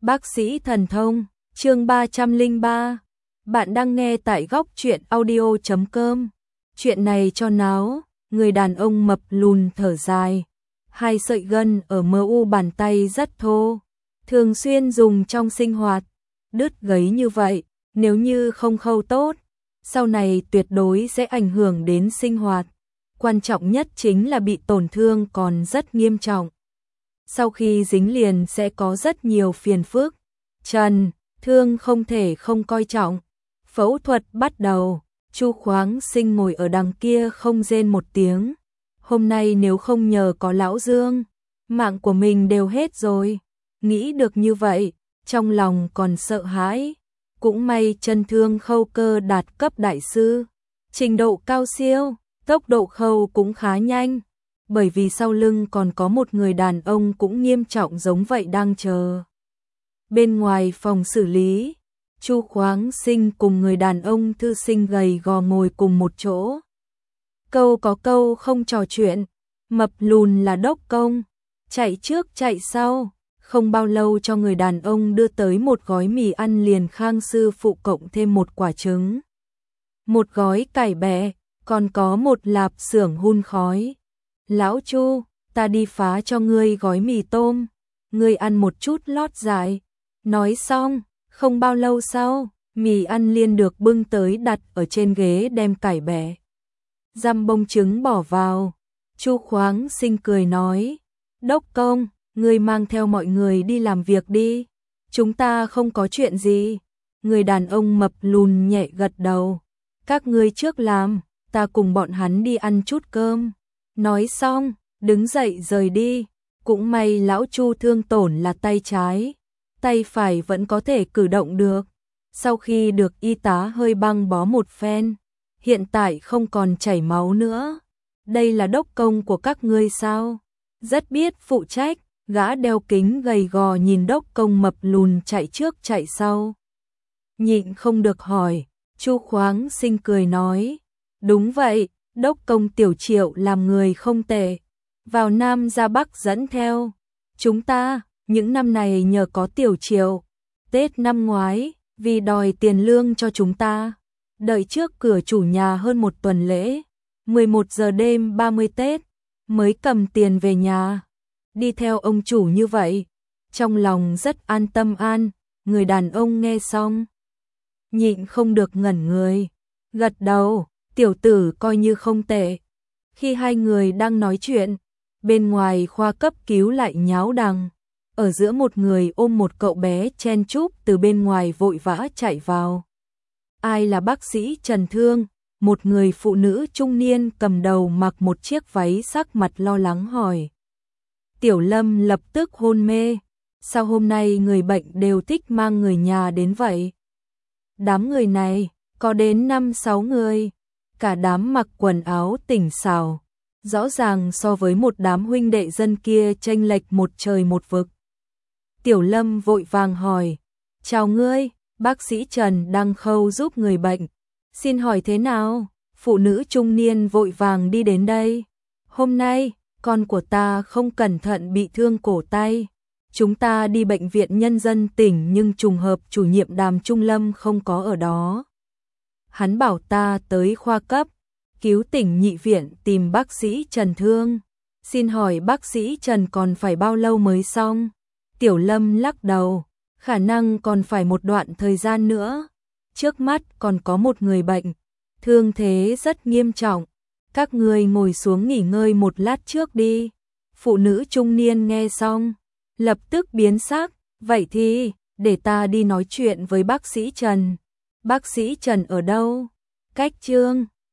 Bác sĩ thần thông, chương 303. Bạn đang nghe tại góc truyện audio.com. Chuyện này cho náo, người đàn ông mập lùn thở dài. Hai sợi gân ở mu bàn tay rất thô, thường xuyên dùng trong sinh hoạt. Đứt gấy như vậy, nếu như không khâu tốt, sau này tuyệt đối sẽ ảnh hưởng đến sinh hoạt. Quan trọng nhất chính là bị tổn thương còn rất nghiêm trọng. Sau khi dính liền sẽ có rất nhiều phiền phức. Trần Thương không thể không coi trọng. Phẫu thuật bắt đầu, Chu Khoáng Sinh ngồi ở đằng kia không rên một tiếng. Hôm nay nếu không nhờ có lão Dương, mạng của mình đều hết rồi. Nghĩ được như vậy, trong lòng còn sợ hãi. Cũng may Trần Thương khâu cơ đạt cấp đại sư, trình độ cao siêu, tốc độ khâu cũng khá nhanh. Bởi vì sau lưng còn có một người đàn ông cũng nghiêm trọng giống vậy đang chờ. Bên ngoài phòng xử lý, Chu Khoáng Sinh cùng người đàn ông thư sinh gầy gò ngồi cùng một chỗ. Câu có câu không trò chuyện, mập lùn là đốc công, chạy trước chạy sau, không bao lâu cho người đàn ông đưa tới một gói mì ăn liền Khang sư phụ cộng thêm một quả trứng, một gói cải bẹ, còn có một lạp xưởng hun khói. Lão Chu, ta đi phá cho ngươi gói mì tôm, ngươi ăn một chút lót dạ. Nói xong, không bao lâu sau, mì ăn liền được bưng tới đặt ở trên ghế đem cải bẹ, dăm bông trứng bỏ vào. Chu Khoáng Sinh cười nói, đốc công, ngươi mang theo mọi người đi làm việc đi, chúng ta không có chuyện gì. Người đàn ông mập lùn nhẹ gật đầu, các ngươi trước làm, ta cùng bọn hắn đi ăn chút cơm. Nói xong, đứng dậy rời đi. Cũng may lão Chu thương tổn là tay trái, tay phải vẫn có thể cử động được. Sau khi được y tá hơi băng bó một phen, hiện tại không còn chảy máu nữa. Đây là đốc công của các ngươi sao? Rất biết phụ trách. Gã đeo kính gầy gò nhìn đốc công mập lùn chạy trước chạy sau, nhịn không được hỏi. Chu Khoáng Sinh cười nói, đúng vậy, đốc công Tiểu Triệu làm người không tệ, vào Nam ra Bắc dẫn theo chúng ta. Những năm này nhờ có Tiểu Triệu, Tết năm ngoái vì đòi tiền lương cho chúng ta, đợi trước cửa chủ nhà hơn một tuần lễ, 11 giờ đêm 30 Tết mới cầm tiền về nhà. Đi theo ông chủ như vậy, trong lòng rất an tâm an. Người đàn ông nghe xong, nhịn không được ngẩn người, gật đầu, tiểu tử coi như không tệ. Khi hai người đang nói chuyện, bên ngoài khoa cấp cứu lại nháo đằng. Ở giữa một người ôm một cậu bé chen chúc từ bên ngoài vội vã chạy vào. Ai là bác sĩ Trần Thương? Một người phụ nữ trung niên cầm đầu mặc một chiếc váy sắc mặt lo lắng hỏi. Tiểu Lâm lập tức hôn mê. Sao hôm nay người bệnh đều thích mang người nhà đến vậy? Đám người này có đến 5-6 người, cả đám mặc quần áo tỉnh xảo, rõ ràng so với một đám huynh đệ dân kia chênh lệch một trời một vực. Tiểu Lâm vội vàng hỏi, chào ngươi, bác sĩ Trần đang khâu giúp người bệnh, xin hỏi thế nào? Phụ nữ trung niên vội vàng đi đến đây. Hôm nay con của ta không cẩn thận bị thương cổ tay, chúng ta đi bệnh viện nhân dân tỉnh nhưng trùng hợp chủ nhiệm Đàm Trung Lâm không có ở đó. Hắn bảo ta tới khoa cấp cứu tỉnh nhị viện tìm bác sĩ Trần Thương. Xin hỏi bác sĩ Trần còn phải bao lâu mới xong? Tiểu Lâm lắc đầu, khả năng còn phải một đoạn thời gian nữa. Trước mắt còn có một người bệnh, thương thế rất nghiêm trọng. Các người ngồi xuống nghỉ ngơi một lát trước đi. Phụ nữ trung niên nghe xong, lập tức biến sắc, vậy thì, để ta đi nói chuyện với bác sĩ Trần. Bác sĩ Trần ở đâu? Cách Trương